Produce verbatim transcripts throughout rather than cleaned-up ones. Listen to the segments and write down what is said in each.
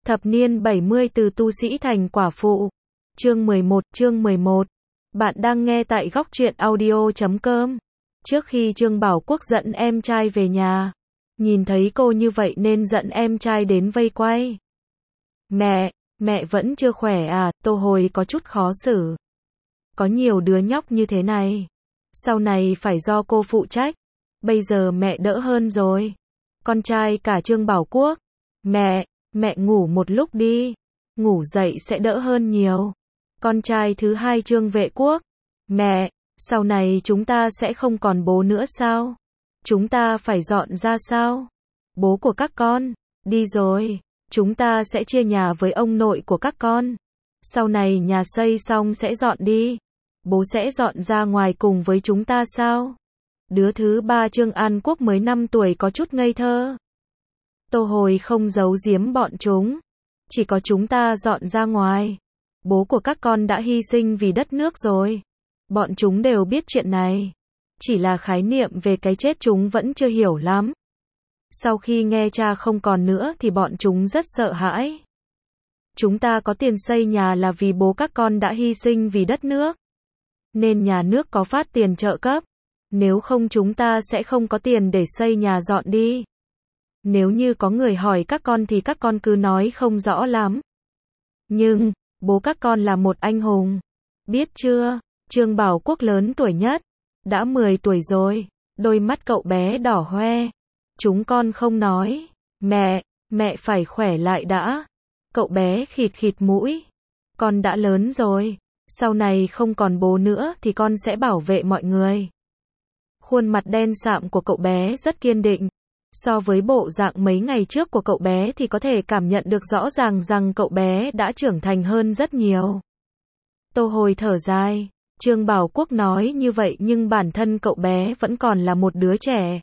Thập niên bảy mươi từ tu sĩ thành quả phụ. Chương mười một, chương mười một. Bạn đang nghe tại góc truyện audio chấm com. Trước khi Trương Bảo Quốc dẫn em trai về nhà, nhìn thấy cô như vậy nên dẫn em trai đến vây quay. Mẹ, mẹ vẫn chưa khỏe à? Tô Hồi có chút khó xử. Có nhiều đứa nhóc như thế này, sau này phải do cô phụ trách. Bây giờ mẹ đỡ hơn rồi. Con trai cả Trương Bảo Quốc. Mẹ, mẹ ngủ một lúc đi. Ngủ dậy sẽ đỡ hơn nhiều. Con trai thứ hai Trương Vệ Quốc. Mẹ, sau này chúng ta sẽ không còn bố nữa sao? Chúng ta phải dọn ra sao? Bố của các con đi rồi, chúng ta sẽ chia nhà với ông nội của các con. Sau này nhà xây xong sẽ dọn đi. Bố sẽ dọn ra ngoài cùng với chúng ta sao? Đứa thứ ba Trương An Quốc mới năm tuổi có chút ngây thơ. Tô Hồi không giấu giếm bọn chúng. Chỉ có chúng ta dọn ra ngoài. Bố của các con đã hy sinh vì đất nước rồi. Bọn chúng đều biết chuyện này. Chỉ là khái niệm về cái chết chúng vẫn chưa hiểu lắm. Sau khi nghe cha không còn nữa thì bọn chúng rất sợ hãi. Chúng ta có tiền xây nhà là vì bố các con đã hy sinh vì đất nước. Nên nhà nước có phát tiền trợ cấp. Nếu không chúng ta sẽ không có tiền để xây nhà dọn đi. Nếu như có người hỏi các con thì các con cứ nói không rõ lắm. Nhưng, bố các con là một anh hùng. Biết chưa? Trương Bảo Quốc lớn tuổi nhất. Đã mười tuổi rồi. Đôi mắt cậu bé đỏ hoe. Chúng con không nói. Mẹ, mẹ phải khỏe lại đã. Cậu bé khịt khịt mũi. Con đã lớn rồi. Sau này không còn bố nữa thì con sẽ bảo vệ mọi người. Khuôn mặt đen sạm của cậu bé rất kiên định. So với bộ dạng mấy ngày trước của cậu bé thì có thể cảm nhận được rõ ràng rằng cậu bé đã trưởng thành hơn rất nhiều. Tô Hồi thở dài. Trương Bảo Quốc nói như vậy nhưng bản thân cậu bé vẫn còn là một đứa trẻ.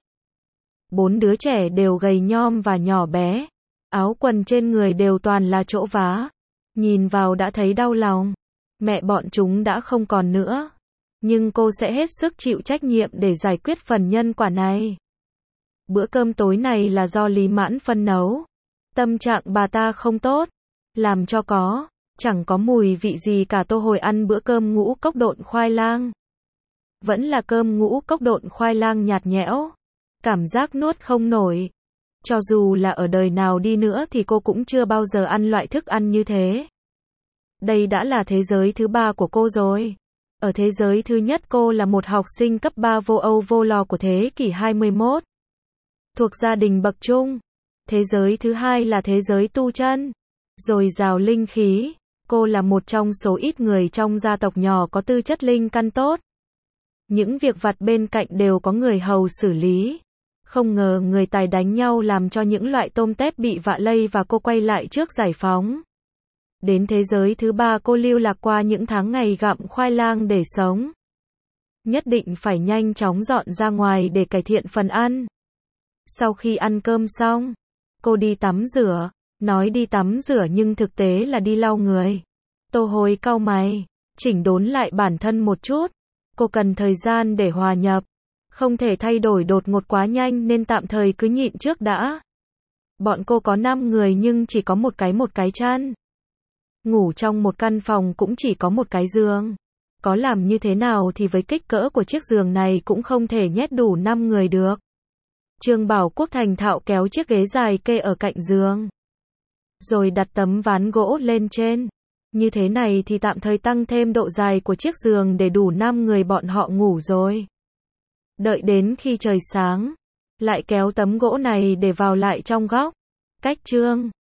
Bốn đứa trẻ đều gầy nhom và nhỏ bé. Áo quần trên người đều toàn là chỗ vá. Nhìn vào đã thấy đau lòng. Mẹ bọn chúng đã không còn nữa. Nhưng cô sẽ hết sức chịu trách nhiệm để giải quyết phần nhân quả này. Bữa cơm tối này là do Lý Mãn Phân nấu. Tâm trạng bà ta không tốt. Làm cho có. Chẳng có mùi vị gì cả. Tô Hồi ăn bữa cơm ngũ cốc độn khoai lang. Vẫn là cơm ngũ cốc độn khoai lang nhạt nhẽo. Cảm giác nuốt không nổi. Cho dù là ở đời nào đi nữa thì cô cũng chưa bao giờ ăn loại thức ăn như thế. Đây đã là thế giới thứ ba của cô rồi. Ở thế giới thứ nhất cô là một học sinh cấp ba vô âu vô lo của thế kỷ hai mươi mốt. Thuộc gia đình bậc trung. Thế giới thứ hai là thế giới tu chân. Dồi dào linh khí. Cô là một trong số ít người trong gia tộc nhỏ có tư chất linh căn tốt. Những việc vặt bên cạnh đều có người hầu xử lý. Không ngờ người tài đánh nhau làm cho những loại tôm tép bị vạ lây và cô quay lại trước giải phóng. Đến thế giới thứ ba cô lưu lạc qua những tháng ngày gặm khoai lang để sống. Nhất định phải nhanh chóng dọn ra ngoài để cải thiện phần ăn. Sau khi ăn cơm xong, cô đi tắm rửa. Nói đi tắm rửa nhưng thực tế là đi lau người. Tô Hồi cau mày, chỉnh đốn lại bản thân một chút. Cô cần thời gian để hòa nhập. Không thể thay đổi đột ngột quá nhanh nên tạm thời cứ nhịn trước đã. Bọn cô có năm người nhưng chỉ có một cái một cái chăn. Ngủ trong một căn phòng cũng chỉ có một cái giường. Có làm như thế nào thì với kích cỡ của chiếc giường này cũng không thể nhét đủ năm người được. Trương Bảo Quốc thành thạo kéo chiếc ghế dài kê ở cạnh giường. Rồi đặt tấm ván gỗ lên trên. Như thế này thì tạm thời tăng thêm độ dài của chiếc giường để đủ năm người bọn họ ngủ rồi. Đợi đến khi trời sáng, lại kéo tấm gỗ này để vào lại trong góc. Cách Trương